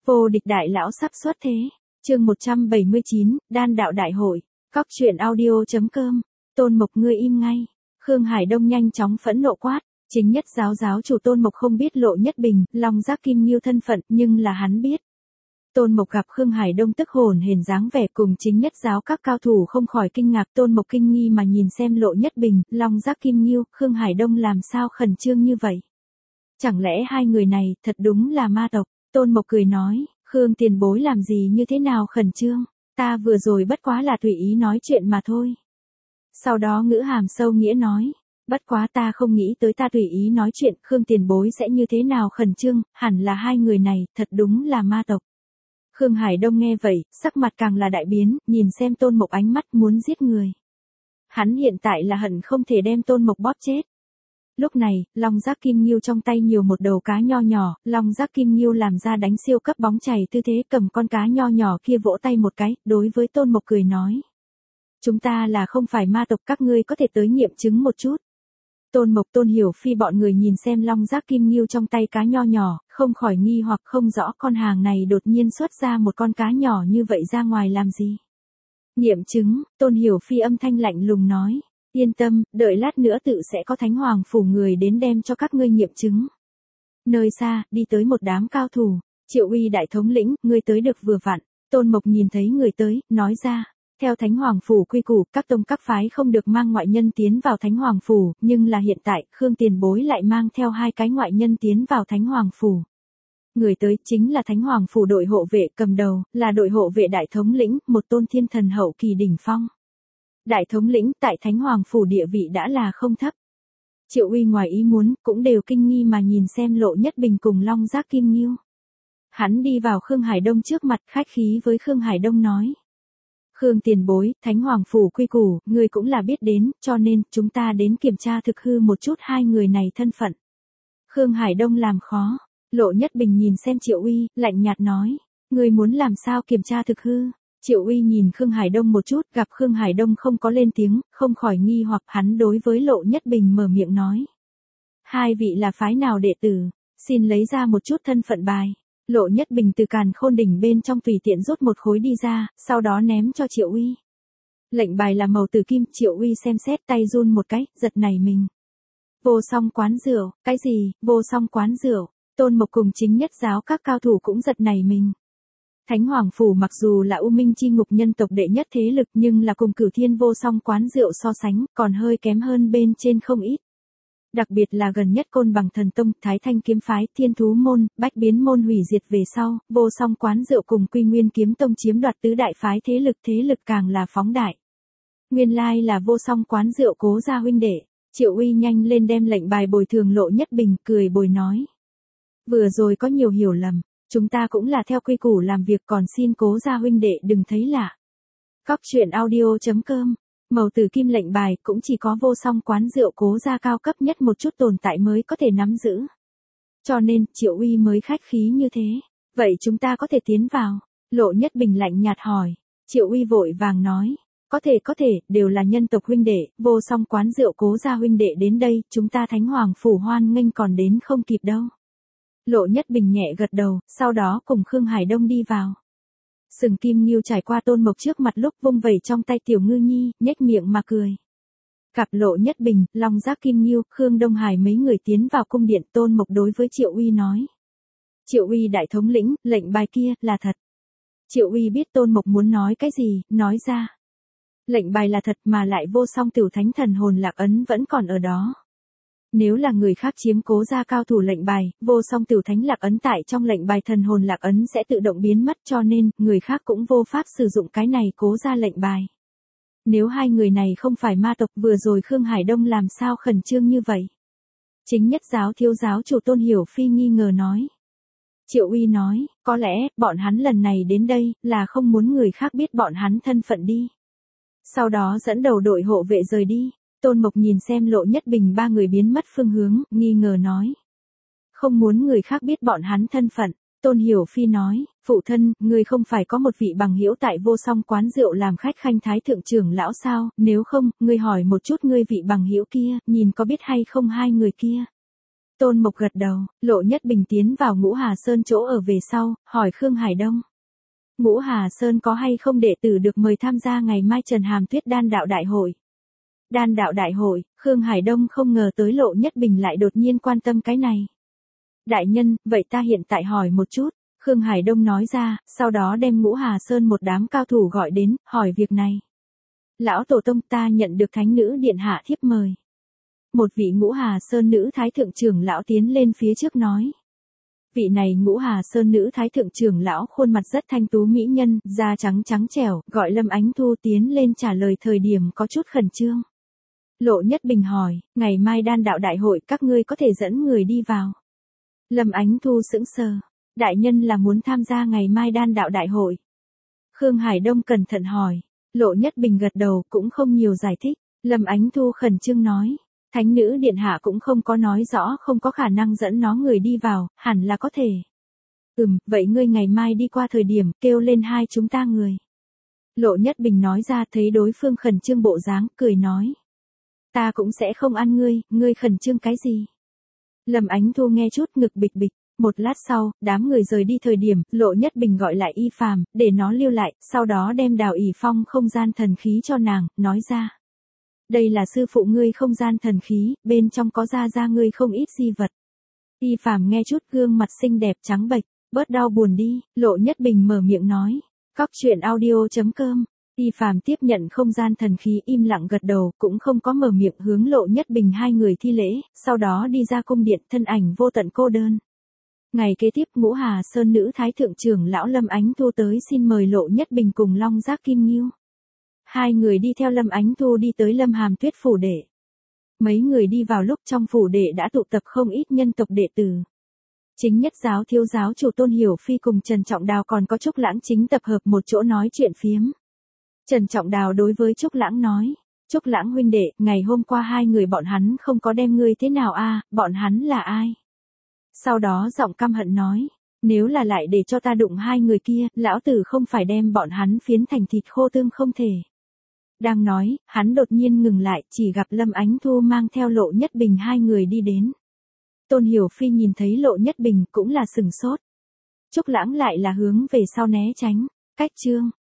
Vô địch đại lão sắp xuất thế. Chương 179, Đan đạo đại hội. Cóc truyện audio.com. Tôn Mộc ngươi im ngay. Khương Hải Đông nhanh chóng phẫn nộ quát. Chính nhất giáo chủ Tôn Mộc không biết Lộ Nhất Bình, Long Giác Kim Nghiêu thân phận, nhưng là hắn biết. Tôn Mộc gặp Khương Hải Đông tức hồn hển dáng vẻ cùng chính nhất giáo các cao thủ không khỏi kinh ngạc. Tôn Mộc kinh nghi mà nhìn xem Lộ Nhất Bình, Long Giác Kim Nghiêu, Khương Hải Đông làm sao khẩn trương như vậy. Chẳng lẽ hai người này thật đúng là ma tộc? Tôn Mộc cười nói, Khương tiền bối làm gì như thế nào khẩn trương, ta vừa rồi bất quá là tùy ý nói chuyện mà thôi. Sau đó ngữ hàm sâu nghĩa nói, bất quá ta không nghĩ tới ta tùy ý nói chuyện, Khương tiền bối sẽ như thế nào khẩn trương, hẳn là hai người này, thật đúng là ma tộc. Khương Hải Đông nghe vậy, sắc mặt càng là đại biến, nhìn xem Tôn Mộc ánh mắt muốn giết người. Hắn hiện tại là hận không thể đem Tôn Mộc bóp chết. Lúc này, Long Giác Kim Nghiêu trong tay nhiều một đầu cá nho nhỏ, Long Giác Kim Nghiêu làm ra đánh siêu cấp bóng chày tư thế cầm con cá nho nhỏ kia vỗ tay một cái, đối với Tôn Mộc cười nói. Chúng ta là không phải ma tộc, các ngươi có thể tới nghiệm chứng một chút. Tôn Mộc Tôn Hiểu Phi bọn người nhìn xem Long Giác Kim Nghiêu trong tay cá nho nhỏ, không khỏi nghi hoặc không rõ con hàng này đột nhiên xuất ra một con cá nhỏ như vậy ra ngoài làm gì. Nghiệm chứng, Tôn Hiểu Phi âm thanh lạnh lùng nói. Yên tâm, đợi lát nữa tự sẽ có Thánh Hoàng phủ người đến đem cho các ngươi nghiệm chứng. Nơi xa, đi tới một đám cao thủ, Triệu Uy đại thống lĩnh, ngươi tới được vừa vặn. Tôn Mộc nhìn thấy người tới, nói ra, theo Thánh Hoàng phủ quy củ, các tông các phái không được mang ngoại nhân tiến vào Thánh Hoàng phủ, nhưng là hiện tại, Khương tiền bối lại mang theo hai cái ngoại nhân tiến vào Thánh Hoàng phủ. Người tới chính là Thánh Hoàng phủ đội hộ vệ cầm đầu, là đội hộ vệ đại thống lĩnh, một tôn thiên thần hậu kỳ đỉnh phong. Đại thống lĩnh tại Thánh Hoàng phủ địa vị đã là không thấp. Triệu Uy ngoài ý muốn, cũng đều kinh nghi mà nhìn xem Lộ Nhất Bình cùng Long Giác Kim Nghiêu. Hắn đi vào Khương Hải Đông trước mặt, khách khí với Khương Hải Đông nói. Khương tiền bối, Thánh Hoàng phủ quy củ, người cũng là biết đến, cho nên, chúng ta đến kiểm tra thực hư một chút hai người này thân phận. Khương Hải Đông làm khó, Lộ Nhất Bình nhìn xem Triệu Uy, lạnh nhạt nói, người muốn làm sao kiểm tra thực hư. Triệu Uy nhìn Khương Hải Đông một chút, gặp Khương Hải Đông không có lên tiếng, không khỏi nghi hoặc hắn đối với Lộ Nhất Bình mở miệng nói. Hai vị là phái nào đệ tử, xin lấy ra một chút thân phận bài. Lộ Nhất Bình từ càn khôn đỉnh bên trong tùy tiện rút một khối đi ra, sau đó ném cho Triệu Uy. Lệnh bài là màu tử kim, Triệu Uy xem xét tay run một cái, giật nảy mình. Vô Song quán rượu, cái gì, Vô Song quán rượu, Tôn Mộc cùng chính nhất giáo các cao thủ cũng giật nảy mình. Thánh Hoàng phủ mặc dù là U Minh chi ngục nhân tộc đệ nhất thế lực nhưng là cùng Cửu Thiên Vô Song quán rượu so sánh, còn hơi kém hơn bên trên không ít. Đặc biệt là gần nhất Côn Bằng Thần Tông, Thái Thanh kiếm phái, Thiên Thú môn, Bách Biến môn hủy diệt về sau, Vô Song quán rượu cùng Quy Nguyên kiếm tông chiếm đoạt tứ đại phái thế lực càng là phóng đại. Nguyên lai là Vô Song quán rượu Cố gia huynh đệ. Triệu Uy nhanh lên đem lệnh bài bồi thường Lộ Nhất Bình, cười bồi nói. Vừa rồi có nhiều hiểu lầm. Chúng ta cũng là theo quy củ làm việc, còn xin Cố gia huynh đệ đừng thấy lạ. Cóc truyện audio.com. Màu tử kim lệnh bài cũng chỉ có Vô Song quán rượu Cố gia cao cấp nhất một chút tồn tại mới có thể nắm giữ. Cho nên, Triệu Uy mới khách khí như thế. Vậy chúng ta có thể tiến vào? Lộ Nhất Bình lạnh nhạt hỏi. Triệu Uy vội vàng nói. Có thể, đều là nhân tộc huynh đệ, Vô Song quán rượu Cố gia huynh đệ đến đây, chúng ta Thánh Hoàng phủ hoan nghênh còn đến không kịp đâu. Lộ Nhất Bình nhẹ gật đầu, sau đó cùng Khương Hải Đông đi vào. Sừng Kim Nghiêu trải qua Tôn Mộc trước mặt lúc vung vẩy trong tay tiểu ngư nhi, nhếch miệng mà cười. Cặp Lộ Nhất Bình, Long Giác Kim Nghiêu, Khương Đông Hải mấy người tiến vào cung điện, Tôn Mộc đối với Triệu Uy nói. Triệu Uy đại thống lĩnh, lệnh bài kia, là thật. Triệu Uy biết Tôn Mộc muốn nói cái gì, nói ra. Lệnh bài là thật mà lại Vô Song tiểu thánh thần hồn lạc ấn vẫn còn ở đó. Nếu là người khác chiếm Cố gia cao thủ lệnh bài, Vô Song tiểu thánh lạc ấn tại trong lệnh bài thần hồn lạc ấn sẽ tự động biến mất, cho nên, người khác cũng vô pháp sử dụng cái này Cố gia lệnh bài. Nếu hai người này không phải ma tộc, vừa rồi Khương Hải Đông làm sao khẩn trương như vậy? Chính nhất giáo thiếu giáo chủ Tôn Hiểu Phi nghi ngờ nói. Triệu Uy nói, có lẽ, bọn hắn lần này đến đây, là không muốn người khác biết bọn hắn thân phận đi. Sau đó dẫn đầu đội hộ vệ rời đi. Tôn Mộc nhìn xem Lộ Nhất Bình ba người biến mất phương hướng, nghi ngờ nói. Không muốn người khác biết bọn hắn thân phận. Tôn Hiểu Phi nói, phụ thân, ngươi không phải có một vị bằng hữu tại Vô Song quán rượu làm khách khanh thái thượng trưởng lão sao, nếu không, ngươi hỏi một chút ngươi vị bằng hữu kia, nhìn có biết hay không hai người kia. Tôn Mộc gật đầu, Lộ Nhất Bình tiến vào Ngũ Hà Sơn chỗ ở về sau, hỏi Khương Hải Đông. Ngũ Hà Sơn có hay không đệ tử được mời tham gia ngày mai Trần Hàm Tuyết đan đạo đại hội? Đan đạo đại hội, Khương Hải Đông không ngờ tới Lộ Nhất Bình lại đột nhiên quan tâm cái này. Đại nhân, vậy ta hiện tại hỏi một chút, Khương Hải Đông nói ra, sau đó đem Ngũ Hà Sơn một đám cao thủ gọi đến, hỏi việc này. Lão tổ tông, ta nhận được thánh nữ điện hạ thiếp mời. Một vị Ngũ Hà Sơn nữ thái thượng trưởng lão tiến lên phía trước nói. Vị này Ngũ Hà Sơn nữ thái thượng trưởng lão khuôn mặt rất thanh tú mỹ nhân, da trắng trắng trẻo, gọi Lâm Ánh Thu tiến lên trả lời thời điểm có chút khẩn trương. Lộ Nhất Bình hỏi, ngày mai đan đạo đại hội các ngươi có thể dẫn người đi vào. Lâm Ánh Thu sững sờ, đại nhân là muốn tham gia ngày mai đan đạo đại hội. Khương Hải Đông cẩn thận hỏi, Lộ Nhất Bình gật đầu cũng không nhiều giải thích, Lâm Ánh Thu khẩn trương nói. Thánh nữ điện hạ cũng không có nói rõ không có khả năng dẫn nó người đi vào, hẳn là có thể. Vậy ngươi ngày mai đi qua thời điểm kêu lên hai chúng ta người. Lộ Nhất Bình nói ra thấy đối phương khẩn trương bộ dáng, cười nói. Ta cũng sẽ không ăn ngươi khẩn trương cái gì. Lâm Ánh Thu nghe chút ngực bịch bịch, một lát sau, đám người rời đi thời điểm, Lộ Nhất Bình gọi lại Y Phàm, để nó lưu lại, sau đó đem Đào ỷ phong không gian thần khí cho nàng, nói ra. Đây là sư phụ ngươi không gian thần khí, bên trong có ra ngươi không ít di vật. Y Phàm nghe chút gương mặt xinh đẹp trắng bệch, bớt đau buồn đi, Lộ Nhất Bình mở miệng nói. Coctruyện.audio.com. Y Phàm tiếp nhận không gian thần khí im lặng gật đầu, cũng không có mở miệng hướng Lộ Nhất Bình hai người thi lễ, sau đó đi ra cung điện thân ảnh vô tận cô đơn. Ngày kế tiếp Ngũ Hà Sơn nữ thái thượng trưởng lão Lâm Ánh Thu tới xin mời Lộ Nhất Bình cùng Long Giác Kim Nghiêu. Hai người đi theo Lâm Ánh Thu đi tới Lâm Hàm Tuyết phủ đệ. Mấy người đi vào lúc trong phủ đệ đã tụ tập không ít nhân tộc đệ tử. Chính nhất giáo thiếu giáo chủ Tôn Hiểu Phi cùng Trần Trọng Đào còn có Trúc Lãng chính tập hợp một chỗ nói chuyện phiếm. Trần Trọng Đào đối với Trúc Lãng nói, Trúc Lãng huynh đệ, ngày hôm qua hai người bọn hắn không có đem ngươi thế nào a, bọn hắn là ai? Sau đó giọng căm hận nói, nếu là lại để cho ta đụng hai người kia, lão tử không phải đem bọn hắn phiến thành thịt khô tương không thể. Đang nói, hắn đột nhiên ngừng lại, chỉ gặp Lâm Ánh Thu mang theo Lộ Nhất Bình hai người đi đến. Tôn Hiểu Phi nhìn thấy Lộ Nhất Bình cũng là sừng sốt. Trúc Lãng lại là hướng về sau né tránh. Cách chương